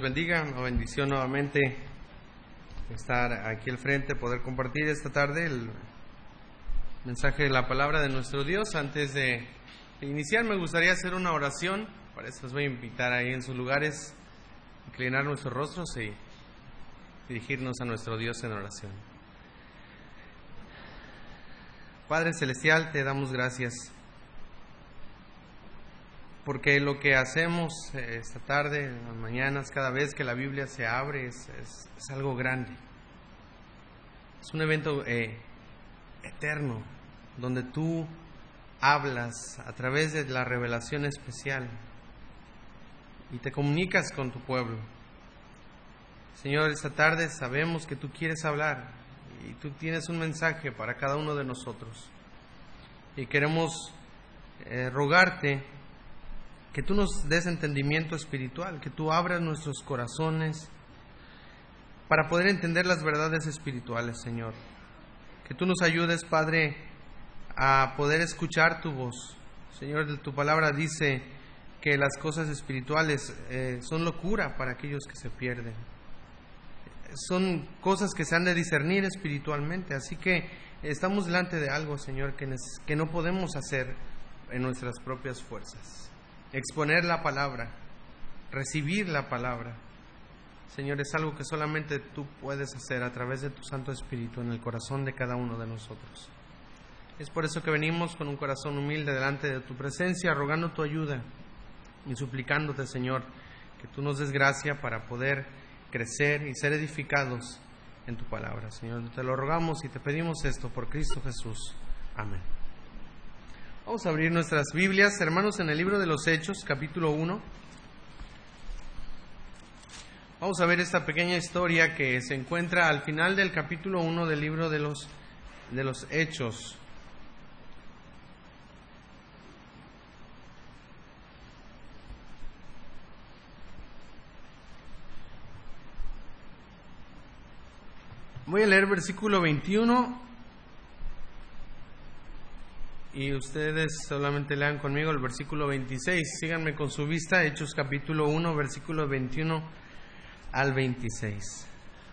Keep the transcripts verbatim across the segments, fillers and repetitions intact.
bendiga. Una bendición nuevamente estar aquí al frente, poder compartir esta tarde el mensaje de la palabra de nuestro Dios. Antes de iniciar me gustaría hacer una oración. Para eso les voy a invitar ahí en sus lugares, inclinar nuestros rostros y dirigirnos a nuestro Dios en oración. Padre Celestial, te damos gracias porque lo que hacemos esta tarde, en las mañanas, cada vez que la Biblia se abre, es, es, es algo grande. Es un evento eh, eterno, donde tú hablas a través de la revelación especial y te comunicas con tu pueblo. Señor, esta tarde sabemos que tú quieres hablar y tú tienes un mensaje para cada uno de nosotros. Y queremos eh, rogarte que tú nos des entendimiento espiritual, que tú abras nuestros corazones para poder entender las verdades espirituales, Señor. Que tú nos ayudes, Padre, a poder escuchar tu voz. Señor, tu palabra dice que las cosas espirituales eh, son locura para aquellos que se pierden. Son cosas que se han de discernir espiritualmente, así que estamos delante de algo, Señor, que, que no podemos hacer en nuestras propias fuerzas. Exponer la palabra, recibir la palabra, Señor, es algo que solamente tú puedes hacer a través de tu Santo Espíritu en el corazón de cada uno de nosotros. Es por eso que venimos con un corazón humilde delante de tu presencia, rogando tu ayuda y suplicándote, Señor, que tú nos des gracia para poder crecer y ser edificados en tu palabra. Señor, te lo rogamos y te pedimos esto por Cristo Jesús. Amén. Vamos a abrir nuestras Biblias, hermanos, en el libro de los Hechos, capítulo uno. Vamos a ver esta pequeña historia que se encuentra al final del capítulo uno del libro de los, de los Hechos. Voy a leer versículo veintiuno. Y ustedes solamente lean conmigo el versículo veintiséis. Síganme con su vista, Hechos capítulo uno, versículo veintiuno al veintiséis.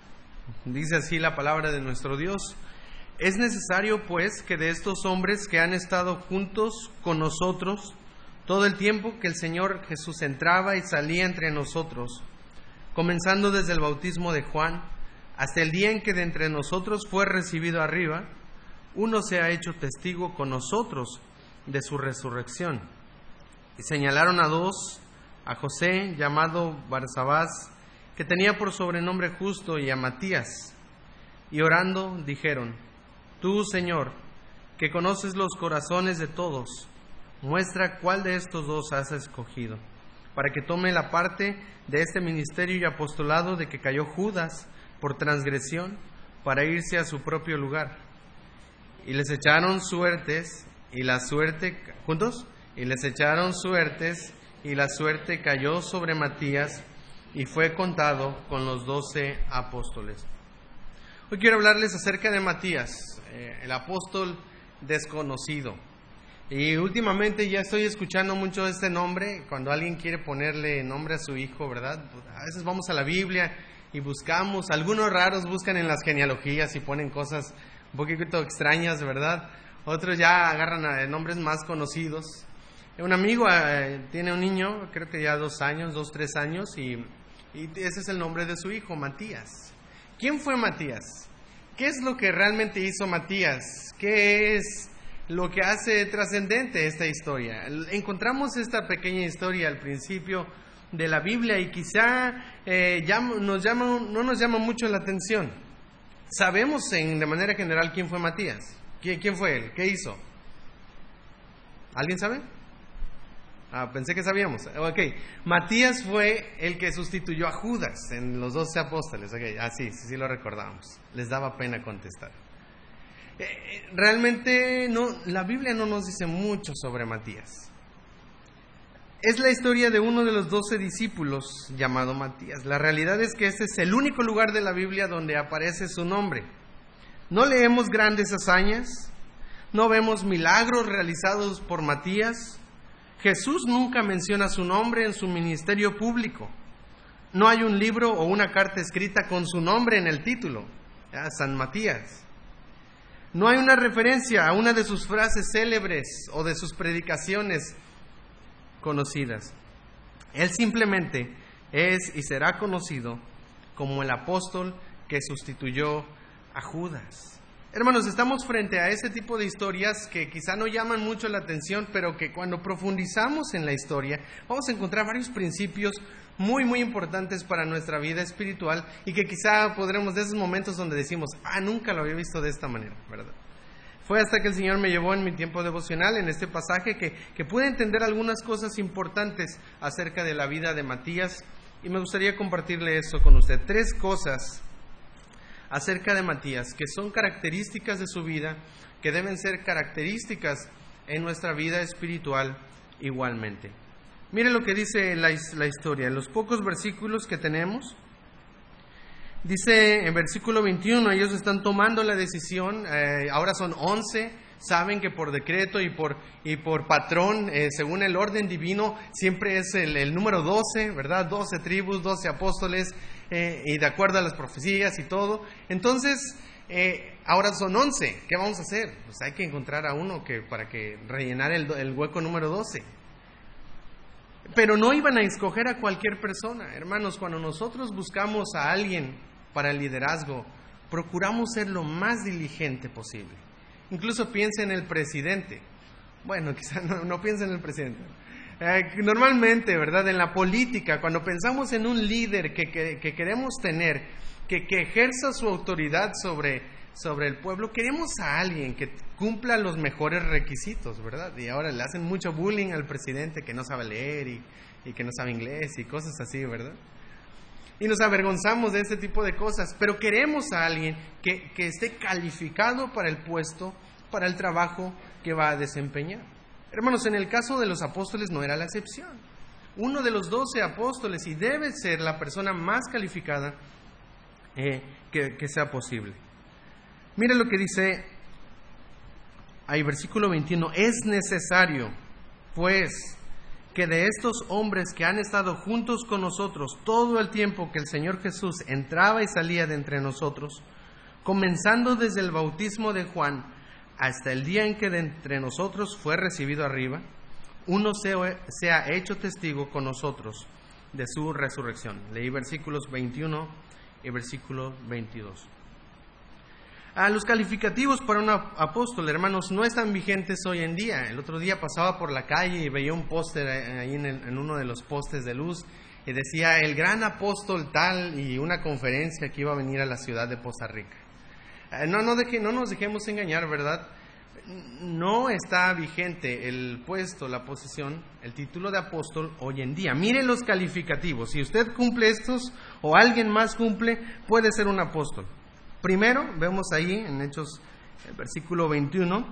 Dice así la palabra de nuestro Dios. Es necesario, pues, que de estos hombres que han estado juntos con nosotros todo el tiempo que el Señor Jesús entraba y salía entre nosotros, comenzando desde el bautismo de Juan, hasta el día en que de entre nosotros fue recibido arriba, uno se ha hecho testigo con nosotros de su resurrección. Y señalaron a dos, a José, llamado Barsabás, que tenía por sobrenombre Justo, y a Matías. Y orando dijeron: Tú, Señor, que conoces los corazones de todos, muestra cuál de estos dos has escogido, para que tome la parte de este ministerio y apostolado de que cayó Judas por transgresión, para irse a su propio lugar. Y les echaron suertes, y la suerte, ¿juntos? Y les echaron suertes, y la suerte cayó sobre Matías, y fue contado con los doce apóstoles. Hoy quiero hablarles acerca de Matías, eh, el apóstol desconocido. Y últimamente ya estoy escuchando mucho este nombre, cuando alguien quiere ponerle nombre a su hijo, ¿verdad? A veces vamos a la Biblia y buscamos, algunos raros buscan en las genealogías y ponen cosas un poquito extrañas, ¿verdad? Otros ya agarran nombres más conocidos. Un amigo eh, tiene un niño, creo que ya dos años, dos, tres años, y, y ese es el nombre de su hijo, Matías. ¿Quién fue Matías? ¿Qué es lo que realmente hizo Matías? ¿Qué es lo que hace trascendente esta historia? Encontramos esta pequeña historia al principio de la Biblia y quizá eh, llama, nos llama, no nos llama mucho la atención. Sabemos en, de manera general quién fue Matías. ¿Quién, quién fue él? ¿Qué hizo? ¿Alguien sabe? Ah, pensé que sabíamos. Ok, Matías fue el que sustituyó a Judas en los doce apóstoles. Okay. Ah, sí, sí, sí lo recordamos. Les daba pena contestar. Eh, realmente no, la Biblia no nos dice mucho sobre Matías. Es la historia de uno de los doce discípulos llamado Matías. La realidad es que este es el único lugar de la Biblia donde aparece su nombre. No leemos grandes hazañas, no vemos milagros realizados por Matías. Jesús nunca menciona su nombre en su ministerio público. no hay un libro o una carta escrita con su nombre en el título, ¿ya? San Matías. No hay una referencia a una de sus frases célebres o de sus predicaciones conocidas. Él simplemente es y será conocido como el apóstol que sustituyó a Judas. Hermanos, estamos frente a ese tipo de historias que quizá no llaman mucho la atención, pero que cuando profundizamos en la historia vamos a encontrar varios principios muy, muy importantes para nuestra vida espiritual y que quizá podremos de esos momentos donde decimos, ah, nunca lo había visto de esta manera, ¿verdad? Fue hasta que el Señor me llevó en mi tiempo devocional, en este pasaje, que, que pude entender algunas cosas importantes acerca de la vida de Matías, y me gustaría compartirle eso con usted. Tres cosas acerca de Matías que son características de su vida, que deben ser características en nuestra vida espiritual igualmente. Mire lo que dice la, la historia, en los pocos versículos que tenemos. Dice en versículo veintiuno, ellos están tomando la decisión, eh, ahora son once, saben que por decreto y por, y por patrón, eh, según el orden divino, siempre es el, el número doce, ¿verdad? doce tribus, doce apóstoles, eh, y de acuerdo a las profecías y todo. Entonces, eh, ahora son once, ¿qué vamos a hacer? Pues hay que encontrar a uno que, para que rellenar el, el hueco número doce. Pero no iban a escoger a cualquier persona. Hermanos, cuando nosotros buscamos a alguien para el liderazgo, procuramos ser lo más diligente posible. Incluso piense en el presidente. Bueno, quizá no, no piense en el presidente. Eh, normalmente, ¿verdad? En la política, cuando pensamos en un líder que, que, que queremos tener, que, que ejerza su autoridad sobre, sobre el pueblo, queremos a alguien que cumpla los mejores requisitos, ¿verdad? Y ahora le hacen mucho bullying al presidente que no sabe leer y, y que no sabe inglés y cosas así, ¿verdad? Y nos avergonzamos de ese tipo de cosas, pero queremos a alguien que, que esté calificado para el puesto, para el trabajo que va a desempeñar. Hermanos, en el caso de los apóstoles no era la excepción. Uno de los doce apóstoles, y debe ser la persona más calificada eh, que, que sea posible. Mire lo que dice ahí, versículo veintiuno, es necesario, pues, que de estos hombres que han estado juntos con nosotros todo el tiempo que el Señor Jesús entraba y salía de entre nosotros, comenzando desde el bautismo de Juan hasta el día en que de entre nosotros fue recibido arriba, uno sea hecho testigo con nosotros de su resurrección. Leí versículos veintiuno y versículo veintidós. Ah, los calificativos para un apóstol, hermanos, no están vigentes hoy en día. El otro día pasaba por la calle y veía un póster ahí en, el, en uno de los postes de luz y decía el gran apóstol tal, y una conferencia que iba a venir a la ciudad de Poza Rica. Eh, no, no, deje, no nos dejemos engañar, ¿verdad? No está vigente el puesto, la posición, el título de apóstol hoy en día. Mire los calificativos. Si usted cumple estos o alguien más cumple, puede ser un apóstol. Primero, vemos ahí en Hechos, el versículo veintiuno,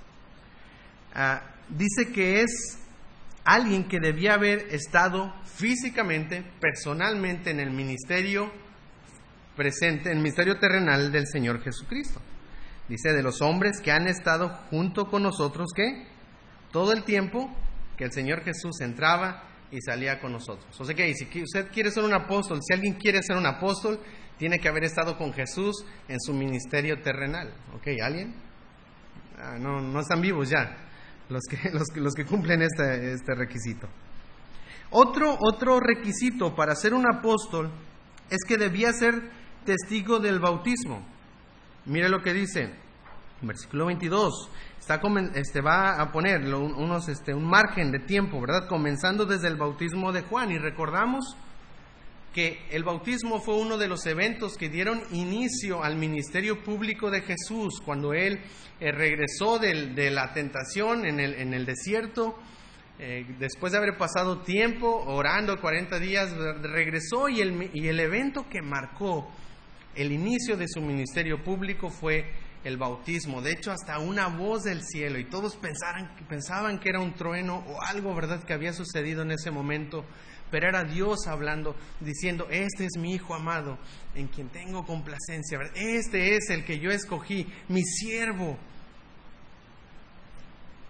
uh, dice que es alguien que debía haber estado físicamente, personalmente en el ministerio presente, en el ministerio terrenal del Señor Jesucristo. Dice, de los hombres que han estado junto con nosotros, ¿qué? Todo el tiempo que el Señor Jesús entraba y salía con nosotros. O sea que si usted quiere ser un apóstol, si alguien quiere ser un apóstol, tiene que haber estado con Jesús en su ministerio terrenal. ¿Ok? ¿Alguien? Ah, no, no están vivos ya los que, los, los que cumplen este, este requisito. Otro, otro requisito para ser un apóstol es que debía ser testigo del bautismo. Mire lo que dice, versículo veintidós. Está, este, va a poner unos, este, un margen de tiempo, ¿verdad? Comenzando desde el bautismo de Juan. Y recordamos que el bautismo fue uno de los eventos que dieron inicio al ministerio público de Jesús, cuando Él eh, regresó de, de la tentación en el, en el desierto, eh, después de haber pasado tiempo orando cuarenta días, regresó y el, y el evento que marcó el inicio de su ministerio público fue el bautismo. De hecho, hasta una voz del cielo, y todos pensaran, pensaban que era un trueno o algo, ¿verdad?, que había sucedido en ese momento. Pero era Dios hablando, diciendo, este es mi Hijo amado, en quien tengo complacencia. Este es el que yo escogí, mi siervo.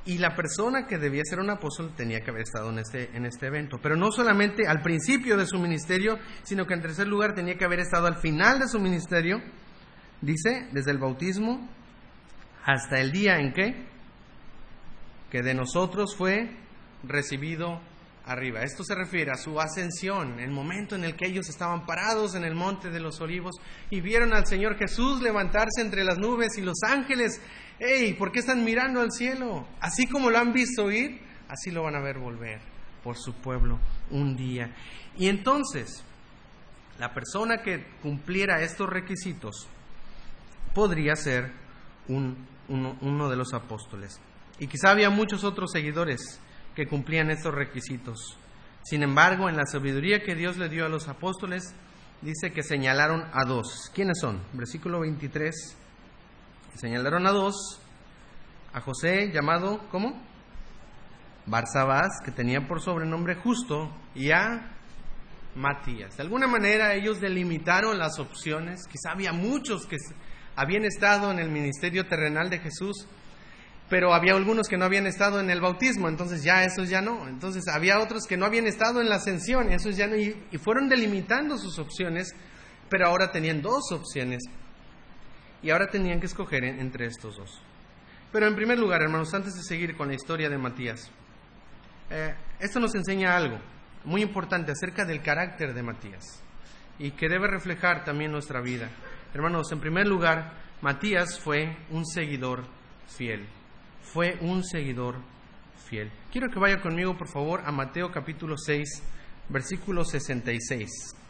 Y la persona que debía ser un apóstol tenía que haber estado en este, en este evento. Pero no solamente al principio de su ministerio, sino que en tercer lugar tenía que haber estado al final de su ministerio. Dice, desde el bautismo hasta el día en que, que de nosotros fue recibido arriba. Esto se refiere a su ascensión, el momento en el que ellos estaban parados en el monte de los olivos y vieron al Señor Jesús levantarse entre las nubes y los ángeles. ¡Ey! ¿Por qué están mirando al cielo? Así como lo han visto ir, así lo van a ver volver por su pueblo un día. Y entonces, la persona que cumpliera estos requisitos podría ser un, uno, uno de los apóstoles. Y quizá había muchos otros seguidores que cumplían estos requisitos. Sin embargo, en la sabiduría que Dios le dio a los apóstoles, dice que señalaron a dos. ¿Quiénes son? Versículo veintitrés. Señalaron a dos, a José, llamado, ¿cómo? Barsabás, que tenía por sobrenombre Justo, y a Matías. De alguna manera ellos delimitaron las opciones. Quizá había muchos que habían estado en el ministerio terrenal de Jesús, pero había algunos que no habían estado en el bautismo, entonces ya esos ya no. Entonces había otros que no habían estado en la ascensión, esos ya no, y, y fueron delimitando sus opciones, pero ahora tenían dos opciones. Y ahora tenían que escoger entre estos dos. Pero en primer lugar, hermanos, antes de seguir con la historia de Matías, eh, esto nos enseña algo muy importante acerca del carácter de Matías y que debe reflejar también nuestra vida. Hermanos, en primer lugar, Matías fue un seguidor fiel. Fue un seguidor fiel. Quiero que vaya conmigo, por favor, a Mateo capítulo seis, versículo sesenta y seis.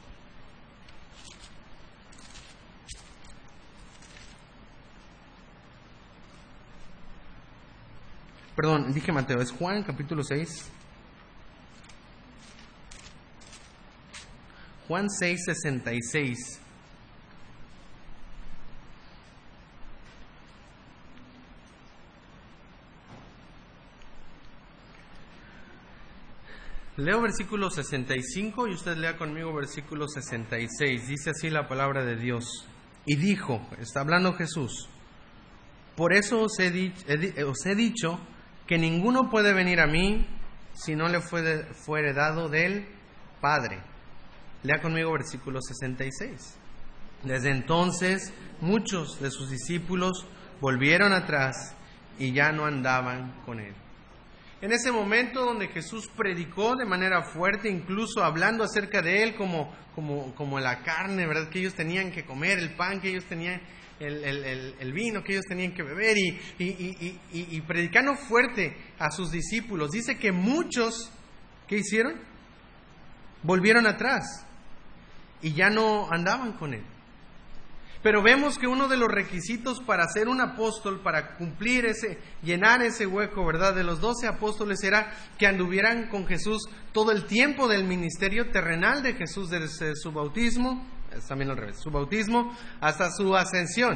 Perdón, dije Mateo, es Juan capítulo seis. Juan seis, sesenta y seis. Leo versículo sesenta y cinco y usted lea conmigo versículo sesenta y seis. Dice así la palabra de Dios. Y dijo, está hablando Jesús, por eso os he, di- he, os he dicho que ninguno puede venir a mí si no le fuere, fuere dado del Padre. Lea conmigo versículo sesenta y seis. Desde entonces muchos de sus discípulos volvieron atrás y ya no andaban con él. En ese momento donde Jesús predicó de manera fuerte, incluso hablando acerca de él como, como, como la carne, ¿verdad? Que ellos tenían que comer, el pan que ellos tenían, el, el, el, el vino que ellos tenían que beber, y, y, y, y, y predicando fuerte a sus discípulos. Dice que muchos, ¿qué hicieron? Volvieron atrás y ya no andaban con él. Pero vemos que uno de los requisitos para ser un apóstol, para cumplir ese, llenar ese hueco, ¿verdad?, de los doce apóstoles, era que anduvieran con Jesús todo el tiempo del ministerio terrenal de Jesús, desde su bautismo, es también al revés, su bautismo hasta su ascensión.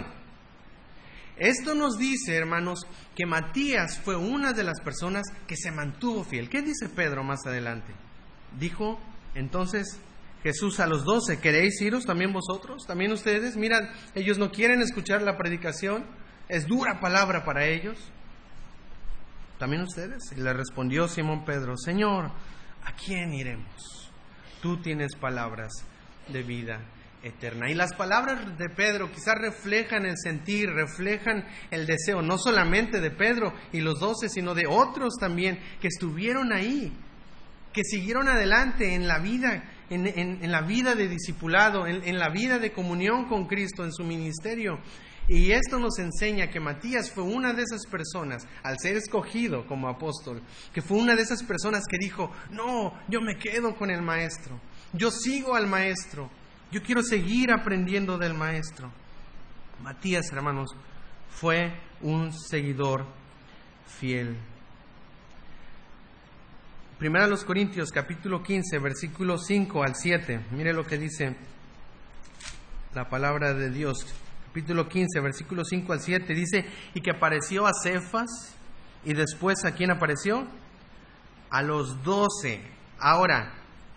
Esto nos dice, hermanos, que Matías fue una de las personas que se mantuvo fiel. ¿Qué dice Pedro más adelante? Dijo, entonces, Jesús a los doce, ¿queréis iros también vosotros? ¿También ustedes? Mirad, ellos no quieren escuchar la predicación, es dura palabra para ellos. ¿También ustedes? Y le respondió Simón Pedro, Señor, ¿a quién iremos? Tú tienes palabras de vida eterna. Y las palabras de Pedro quizás reflejan el sentir, reflejan el deseo, no solamente de Pedro y los doce, sino de otros también que estuvieron ahí, que siguieron adelante en la vida, en, en, en la vida de discipulado, en, en la vida de comunión con Cristo, en su ministerio. Y esto nos enseña que Matías fue una de esas personas, al ser escogido como apóstol, que fue una de esas personas que dijo, no, yo me quedo con el maestro, yo sigo al maestro, yo quiero seguir aprendiendo del maestro. Matías, hermanos, fue un seguidor fiel. Primera a los Corintios, capítulo quince, versículos cinco al siete. Mire lo que dice la palabra de Dios. Capítulo quince, versículos cinco al siete. Dice, y que apareció a Cefas, y después ¿a quién apareció? A los doce. Ahora,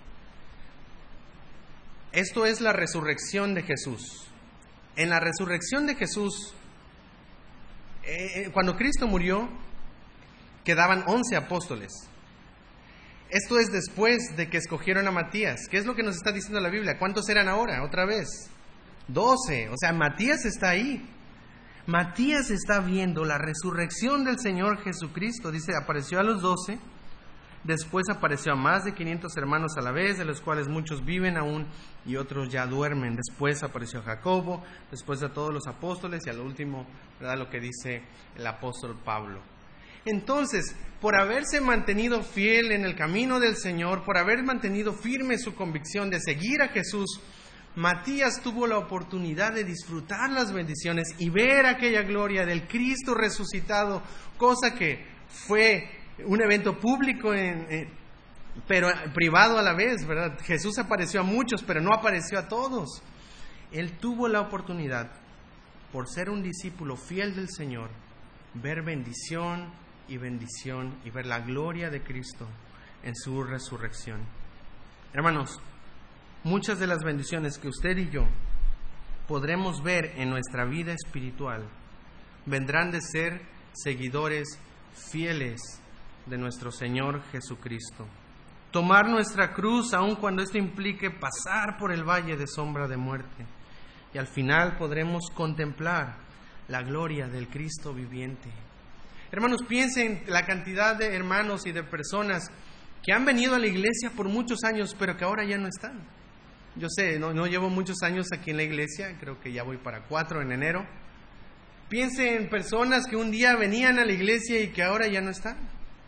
esto es la resurrección de Jesús. En la resurrección de Jesús, eh, cuando Cristo murió, quedaban once apóstoles. Esto es después de que escogieron a Matías. ¿Qué es lo que nos está diciendo la Biblia? ¿Cuántos eran ahora? Otra vez. Doce. O sea, Matías está ahí. Matías está viendo la resurrección del Señor Jesucristo. Dice, apareció a los doce. Después apareció a más de quinientos hermanos a la vez, de los cuales muchos viven aún y otros ya duermen. Después apareció a Jacobo, después a todos los apóstoles y al último, ¿verdad?, lo que dice el apóstol Pablo. Entonces, por haberse mantenido fiel en el camino del Señor, por haber mantenido firme su convicción de seguir a Jesús, Matías tuvo la oportunidad de disfrutar las bendiciones y ver aquella gloria del Cristo resucitado, cosa que fue un evento público, en, en, pero privado a la vez, ¿verdad? Jesús apareció a muchos, pero no apareció a todos. Él tuvo la oportunidad, por ser un discípulo fiel del Señor, ver bendición y bendición y ver la gloria de Cristo en su resurrección. Hermanos, muchas de las bendiciones que usted y yo podremos ver en nuestra vida espiritual vendrán de ser seguidores fieles de nuestro Señor Jesucristo. Tomar nuestra cruz aun cuando esto implique pasar por el valle de sombra de muerte. Y al final podremos contemplar la gloria del Cristo viviente. Hermanos, piensen la cantidad de hermanos y de personas que han venido a la iglesia por muchos años, pero que ahora ya no están. Yo sé, no, no llevo muchos años aquí en la iglesia, creo que ya voy para cuatro en enero. Piensen en personas que un día venían a la iglesia y que ahora ya no están.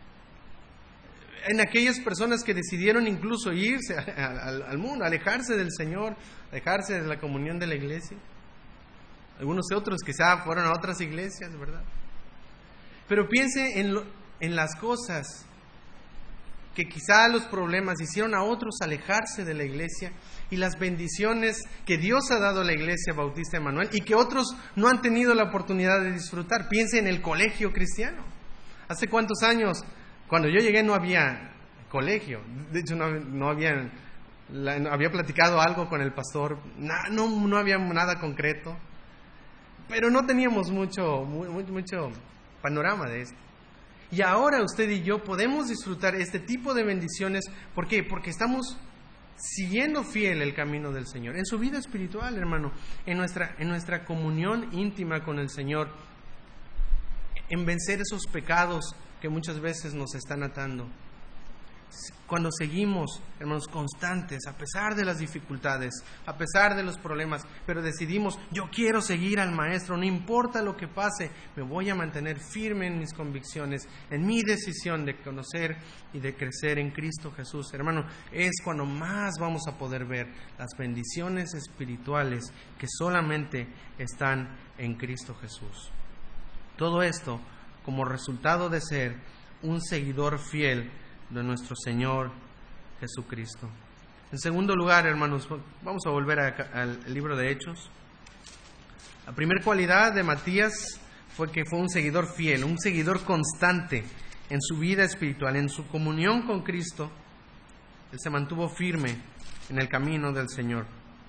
En aquellas personas que decidieron incluso irse al, al mundo, alejarse del Señor, alejarse de la comunión de la iglesia. Algunos otros quizá fueron a otras iglesias, ¿verdad? Pero piense en, lo, en las cosas que quizá los problemas hicieron a otros alejarse de la iglesia y las bendiciones que Dios ha dado a la Iglesia Bautista Emanuel y que otros no han tenido la oportunidad de disfrutar. Piense en el colegio cristiano. ¿Hace cuántos años? Cuando yo llegué no había colegio, de hecho no, no había, la, no había platicado algo con el pastor, no, no, no había nada concreto, pero no teníamos mucho, mucho, mucho panorama de esto. Y ahora usted y yo podemos disfrutar este tipo de bendiciones, ¿por qué? Porque estamos siguiendo fiel el camino del Señor, en su vida espiritual, hermano, en nuestra, en nuestra comunión íntima con el Señor, en vencer esos pecados que muchas veces nos están atando. Cuando seguimos, hermanos, constantes, a pesar de las dificultades, a pesar de los problemas, pero decidimos, yo quiero seguir al Maestro, no importa lo que pase, me voy a mantener firme en mis convicciones, en mi decisión de conocer y de crecer en Cristo Jesús. Hermano, es cuando más vamos a poder ver las bendiciones espirituales que solamente están en Cristo Jesús. Todo esto como resultado de ser un seguidor fiel de nuestro Señor Jesucristo. En segundo lugar, hermanos, vamos a volver a, al libro de Hechos. La primera cualidad de Matías fue que fue un seguidor fiel, un seguidor constante en su vida espiritual, en su comunión con Cristo. Él se mantuvo firme en el camino del Señor.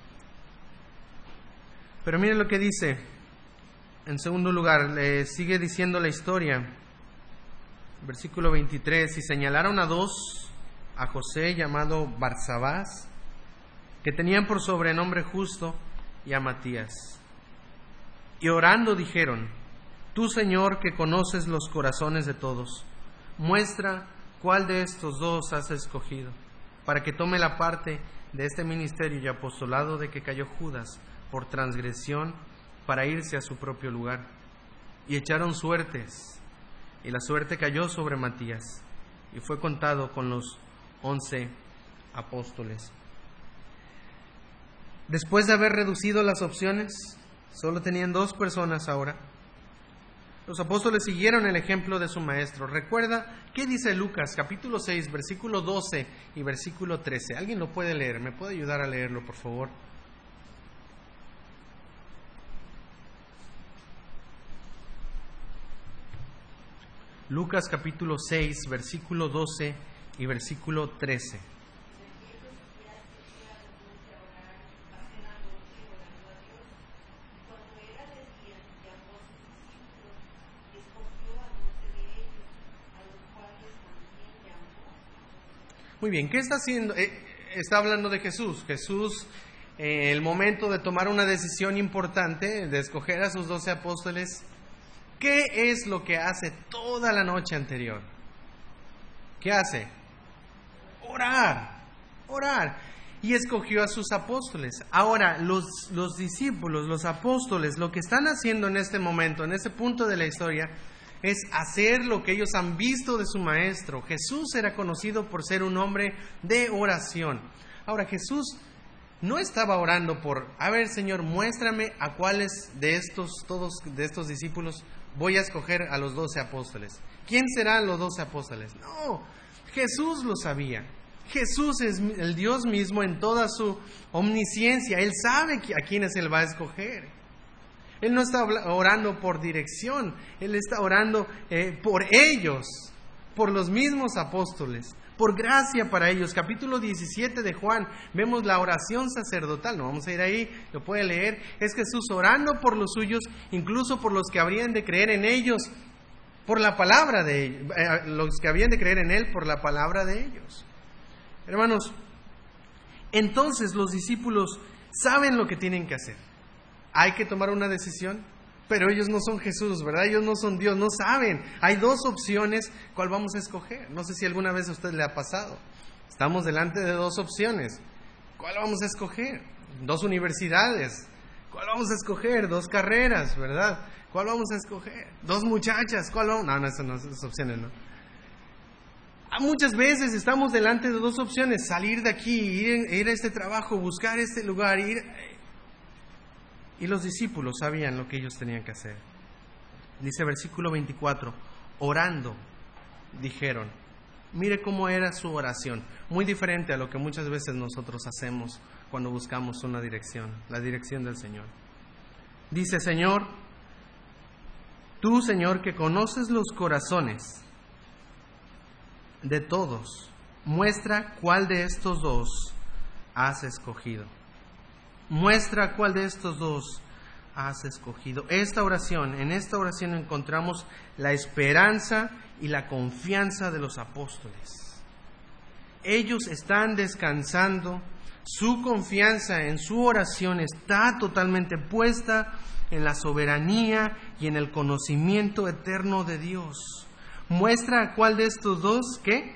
Pero miren lo que dice. En segundo lugar, le sigue diciendo la historia. Versículo veintitrés, y señalaron a dos, a José llamado Barsabás, que tenían por sobrenombre Justo, y a Matías. Y orando dijeron, tú, Señor, que conoces los corazones de todos, muestra cuál de estos dos has escogido, para que tome la parte de este ministerio y apostolado de que cayó Judas por transgresión para irse a su propio lugar. Y echaron suertes, y la suerte cayó sobre Matías, y fue contado con los once apóstoles. Después de haber reducido las opciones, solo tenían dos personas ahora. Los apóstoles siguieron el ejemplo de su maestro. Recuerda, ¿qué dice Lucas, capítulo seis, versículo doce y versículo trece? ¿Alguien lo puede leer? ¿Me puede ayudar a leerlo, por favor? Lucas capítulo seis, versículo doce y versículo trece. Muy bien, ¿qué está haciendo? Eh, está hablando de Jesús. Jesús, en eh, el momento de tomar una decisión importante, de escoger a sus doce apóstoles, ¿qué es lo que hace toda la noche anterior? ¿Qué hace? Orar, orar. Y escogió a sus apóstoles. Ahora, los, los discípulos, los apóstoles, lo que están haciendo en este momento, en este punto de la historia, es hacer lo que ellos han visto de su maestro. Jesús era conocido por ser un hombre de oración. Ahora, Jesús no estaba orando por, a ver, Señor, muéstrame a cuáles de estos, todos de estos discípulos voy a escoger a los doce apóstoles. ¿Quién serán los doce apóstoles? No, Jesús lo sabía. Jesús es el Dios mismo en toda su omnisciencia. Él sabe a quiénes Él va a escoger. Él no está orando por dirección. Él está orando eh, por ellos, por los mismos apóstoles, por gracia para ellos. Capítulo diecisiete de Juan, vemos la oración sacerdotal. No vamos a ir ahí, lo puede leer. Es Jesús orando por los suyos, incluso por los que habrían de creer en ellos, por la palabra de ellos, eh, los que habían de creer en Él por la palabra de ellos. Hermanos, entonces los discípulos saben lo que tienen que hacer. Hay que tomar una decisión, pero ellos no son Jesús, ¿verdad? Ellos no son Dios, no saben. Hay dos opciones, ¿cuál vamos a escoger? No sé si alguna vez a usted le ha pasado. Estamos delante de dos opciones. ¿Cuál vamos a escoger? Dos universidades. ¿Cuál vamos a escoger? Dos carreras, ¿verdad? ¿Cuál vamos a escoger? Dos muchachas. ¿Cuál vamos? No, no, esas no, esas opciones no. Muchas veces estamos delante de dos opciones: salir de aquí, ir, ir a este trabajo, buscar este lugar, ir. Y los discípulos sabían lo que ellos tenían que hacer. Dice versículo veinticuatro, orando, dijeron. Mire cómo era su oración, muy diferente a lo que muchas veces nosotros hacemos cuando buscamos una dirección, la dirección del Señor. Dice, Señor, tú, Señor, que conoces los corazones de todos, muestra cuál de estos dos has escogido. Muestra cuál de estos dos has escogido. Esta oración, en esta oración encontramos la esperanza y la confianza de los apóstoles. Ellos están descansando, su confianza en su oración está totalmente puesta en la soberanía y en el conocimiento eterno de Dios. Muestra cuál de estos dos, ¿qué?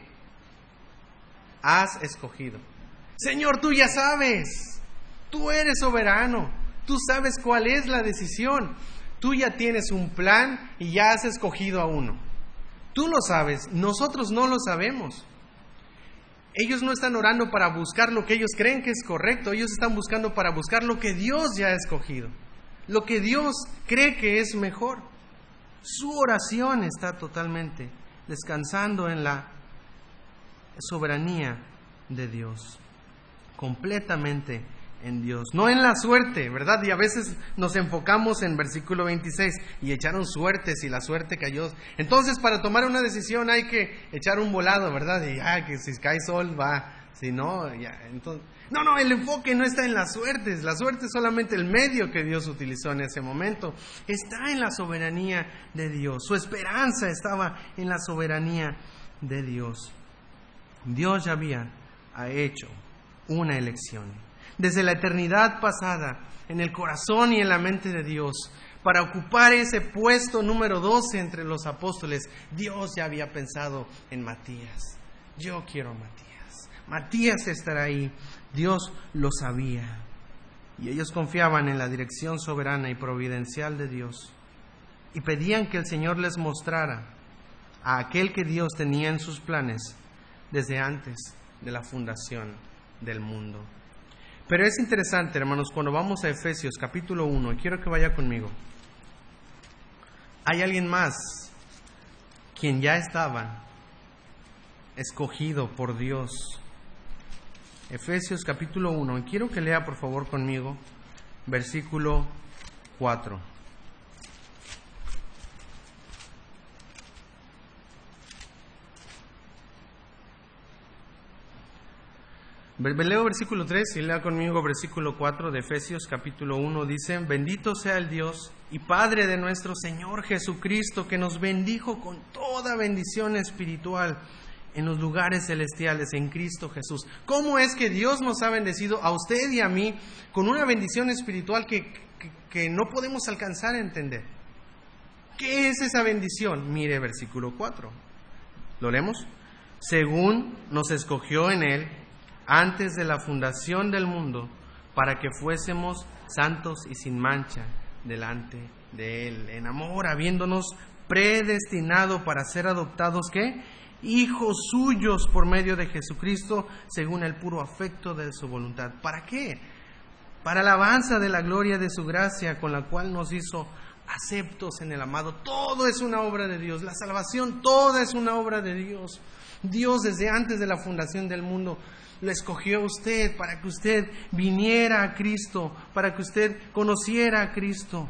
Has escogido. Señor, tú ya sabes. Tú eres soberano, tú sabes cuál es la decisión, tú ya tienes un plan y ya has escogido a uno. Tú lo sabes, nosotros no lo sabemos. Ellos no están orando para buscar lo que ellos creen que es correcto, ellos están buscando para buscar lo que Dios ya ha escogido, lo que Dios cree que es mejor. Su oración está totalmente descansando en la soberanía de Dios, completamente en Dios, no en la suerte, ¿verdad? Y a veces nos enfocamos en versículo veintiséis, y echaron suertes y la suerte cayó. Entonces, para tomar una decisión hay que echar un volado, ¿verdad? Y ya, que si cae sol va, si no, ya, entonces... No, no, el enfoque no está en las suertes, la suerte es solamente el medio que Dios utilizó en ese momento. Está en la soberanía de Dios, su esperanza estaba en la soberanía de Dios. Dios ya había hecho una elección. Desde la eternidad pasada, en el corazón y en la mente de Dios, para ocupar ese puesto número doce entre los apóstoles, Dios ya había pensado en Matías. Yo quiero a Matías. Matías estará ahí. Dios lo sabía. Y ellos confiaban en la dirección soberana y providencial de Dios. Y pedían que el Señor les mostrara a aquel que Dios tenía en sus planes desde antes de la fundación del mundo. Pero es interesante, hermanos, cuando vamos a Efesios capítulo uno, y quiero que vaya conmigo. Hay alguien más quien ya estaba escogido por Dios. Efesios capítulo uno, y quiero que lea por favor conmigo versículo cuatro. Leo versículo tres y lea conmigo versículo cuatro de Efesios capítulo uno. Dice, bendito sea el Dios y Padre de nuestro Señor Jesucristo, que nos bendijo con toda bendición espiritual en los lugares celestiales en Cristo Jesús. ¿Cómo es que Dios nos ha bendecido a usted y a mí con una bendición espiritual que, que, que no podemos alcanzar a entender? ¿Qué es esa bendición? Mire versículo cuatro. ¿Lo leemos? Según nos escogió en Él antes de la fundación del mundo, para que fuésemos santos y sin mancha delante de Él, en amor, habiéndonos predestinado para ser adoptados, ¿qué? Hijos suyos por medio de Jesucristo, según el puro afecto de su voluntad. ¿Para qué? Para alabanza de la gloria de su gracia, con la cual nos hizo aceptos en el amado. Todo es una obra de Dios. La salvación, toda es una obra de Dios. Dios desde antes de la fundación del mundo lo escogió a usted para que usted viniera a Cristo, para que usted conociera a Cristo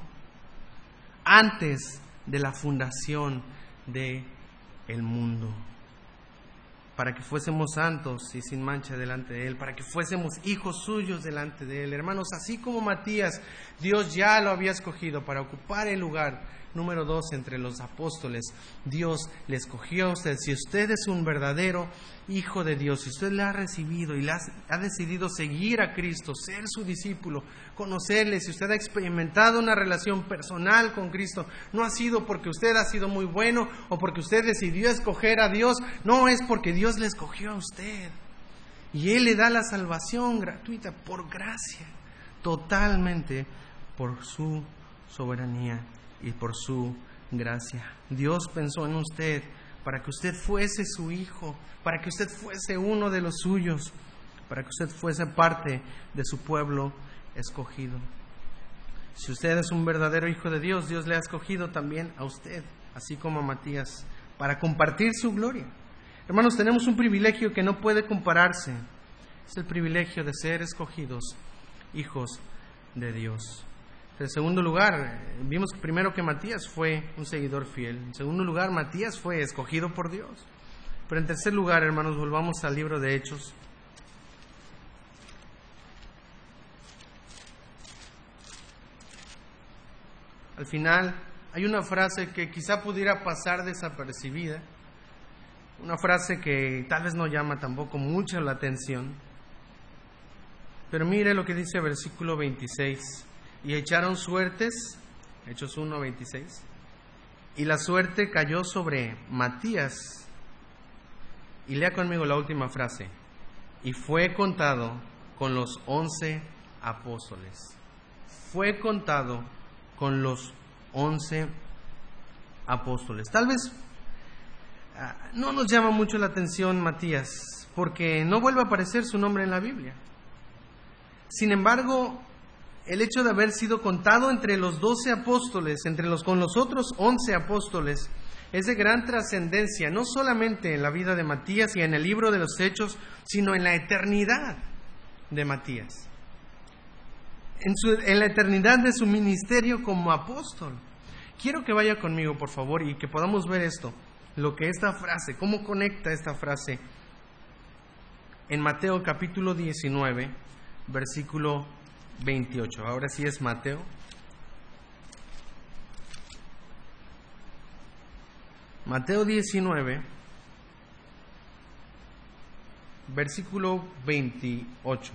antes de la fundación del mundo, para que fuésemos santos y sin mancha delante de Él, para que fuésemos hijos suyos delante de Él. Hermanos, así como Matías, Dios ya lo había escogido para ocupar el lugar número dos entre los apóstoles. Dios le escogió a usted. Si usted es un verdadero hijo de Dios, si usted le ha recibido y le ha, ha decidido seguir a Cristo, ser su discípulo, conocerle, si usted ha experimentado una relación personal con Cristo, no ha sido porque usted ha sido muy bueno o porque usted decidió escoger a Dios, no, es porque Dios le escogió a usted. Y Él le da la salvación gratuita por gracia, totalmente por su soberanía y por su gracia. Dios pensó en usted para que usted fuese su hijo, para que usted fuese uno de los suyos, para que usted fuese parte de su pueblo escogido. Si usted es un verdadero hijo de Dios, Dios le ha escogido también a usted, así como a Matías, para compartir su gloria. Hermanos, tenemos un privilegio que no puede compararse. Es el privilegio de ser escogidos hijos de Dios. En segundo lugar, vimos primero que Matías fue un seguidor fiel. En segundo lugar, Matías fue escogido por Dios. Pero en tercer lugar, hermanos, volvamos al libro de Hechos. Al final hay una frase que quizá pudiera pasar desapercibida, una frase que tal vez no llama tampoco mucho la atención. Pero mire lo que dice el versículo veintiséis. Y echaron suertes, Hechos uno, veintiséis, y la suerte cayó sobre Matías. Y lea conmigo la última frase. Y fue contado con los once apóstoles. Fue contado con los once apóstoles. Tal vez uh, no nos llama mucho la atención Matías, porque no vuelve a aparecer su nombre en la Biblia. Sin embargo, el hecho de haber sido contado entre los doce apóstoles, entre los, con los otros once apóstoles, es de gran trascendencia, no solamente en la vida de Matías y en el libro de los Hechos, sino en la eternidad de Matías, en, su, en la eternidad de su ministerio como apóstol. Quiero que vaya conmigo, por favor, y que podamos ver esto, lo que esta frase, cómo conecta esta frase en Mateo capítulo diecinueve, versículo veintiocho. Ahora sí es Mateo. Mateo diecinueve, versículo veintiocho.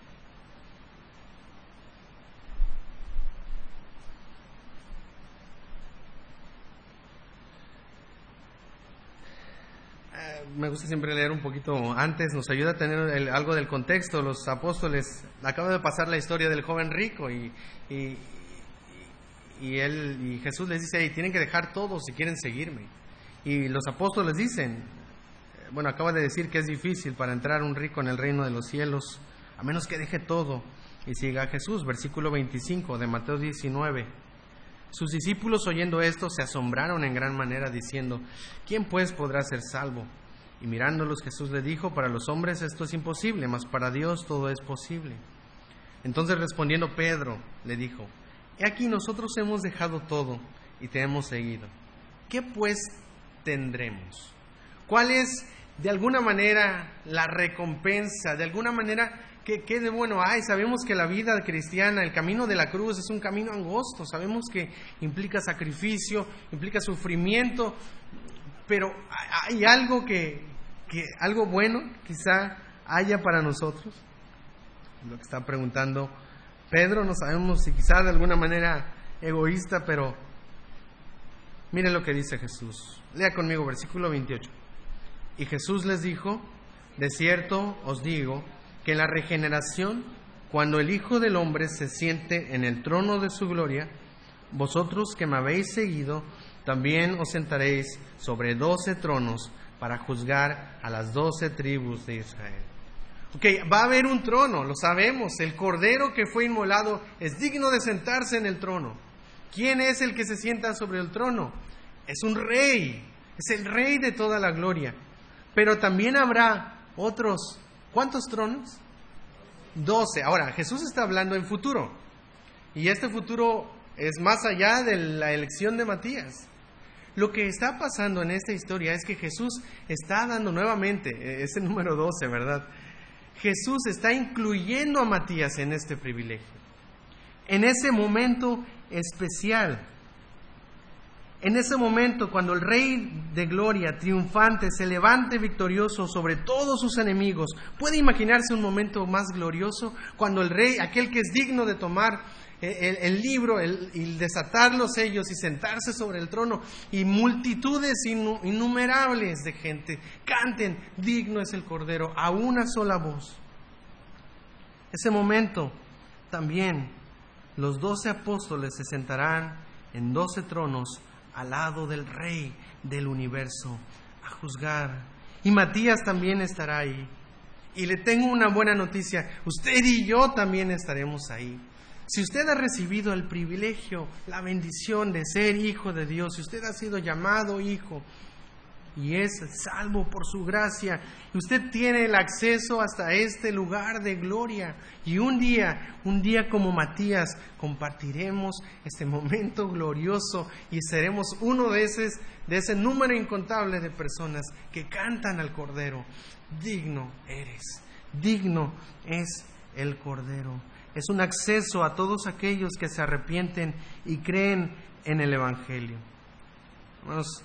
Me gusta siempre leer un poquito antes, nos ayuda a tener el, algo del contexto. Los apóstoles, acaba de pasar la historia del joven rico y, y, y, él, y Jesús les dice, hey, tienen que dejar todo si quieren seguirme. Y los apóstoles dicen, bueno, acaba de decir que es difícil para entrar un rico en el reino de los cielos, a menos que deje todo y siga a Jesús. Versículo veinticinco de Mateo diecinueve. Sus discípulos, oyendo esto, se asombraron en gran manera, diciendo, ¿quién pues podrá ser salvo? Y mirándolos, Jesús le dijo, para los hombres esto es imposible, mas para Dios todo es posible. Entonces respondiendo Pedro, le dijo, he aquí nosotros hemos dejado todo y te hemos seguido. ¿Qué pues tendremos? ¿Cuál es de alguna manera la recompensa? De alguna manera, ¿qué, qué de bueno hay? Sabemos que la vida cristiana, el camino de la cruz es un camino angosto. Sabemos que implica sacrificio, implica sufrimiento, pero hay algo que, que algo bueno quizá haya para nosotros. Lo que está preguntando Pedro, no sabemos si quizá de alguna manera egoísta, pero mire lo que dice Jesús. Lea conmigo versículo veintiocho. Y Jesús les dijo: de cierto os digo que en la regeneración, cuando el Hijo del Hombre se siente en el trono de su gloria, vosotros que me habéis seguido, también os sentaréis sobre doce tronos para juzgar a las doce tribus de Israel. Ok, va a haber un trono, lo sabemos. El Cordero que fue inmolado es digno de sentarse en el trono. ¿Quién es el que se sienta sobre el trono? Es un rey, es el rey de toda la gloria. Pero también habrá otros, ¿cuántos tronos? Doce. Ahora, Jesús está hablando en futuro. Y este futuro es más allá de la elección de Matías. Lo que está pasando en esta historia es que Jesús está dando nuevamente, ese número doce, ¿verdad? Jesús está incluyendo a Matías en este privilegio. En ese momento especial, en ese momento cuando el Rey de Gloria, triunfante, se levante victorioso sobre todos sus enemigos, ¿puede imaginarse un momento más glorioso? Cuando el Rey, aquel que es digno de tomar el, el libro el, y desatar los sellos y sentarse sobre el trono, y multitudes innumerables de gente canten: digno es el Cordero, a una sola voz. Ese momento también los doce apóstoles se sentarán en doce tronos al lado del Rey del universo a juzgar, y Matías también estará ahí. Y le tengo una buena noticia: usted y yo también estaremos ahí. Si usted ha recibido el privilegio, la bendición de ser hijo de Dios, si usted ha sido llamado hijo y es salvo por su gracia, y usted tiene el acceso hasta este lugar de gloria, y un día, un día como Matías, compartiremos este momento glorioso y seremos uno de ese, de ese número incontable de personas que cantan al Cordero: digno eres, digno es el Cordero. Es un acceso a todos aquellos que se arrepienten y creen en el Evangelio. Hermanos,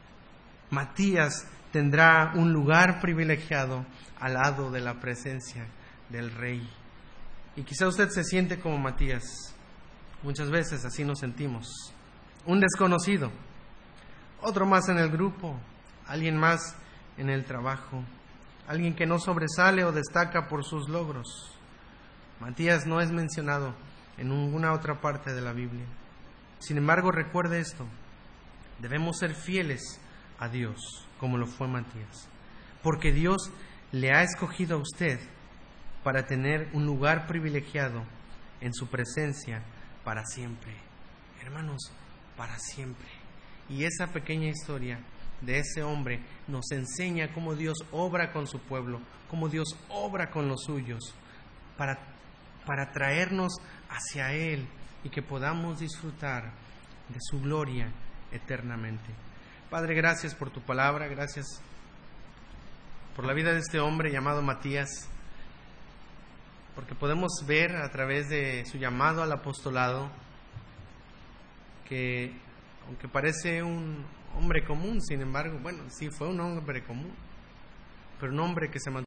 Matías tendrá un lugar privilegiado al lado de la presencia del Rey. Y quizá usted se siente como Matías. Muchas veces así nos sentimos. Un desconocido, otro más en el grupo, alguien más en el trabajo, alguien que no sobresale o destaca por sus logros. Matías no es mencionado en ninguna otra parte de la Biblia. Sin embargo, recuerde esto: debemos ser fieles a Dios como lo fue Matías, porque Dios le ha escogido a usted para tener un lugar privilegiado en su presencia para siempre. Hermanos, para siempre. Y esa pequeña historia de ese hombre nos enseña cómo Dios obra con su pueblo, cómo Dios obra con los suyos, para, para traernos hacia Él y que podamos disfrutar de su gloria eternamente. Padre, gracias por tu palabra, gracias por la vida de este hombre llamado Matías, porque podemos ver a través de su llamado al apostolado que, aunque parece un hombre común, sin embargo, bueno, sí fue un hombre común, pero un hombre que se mantuvo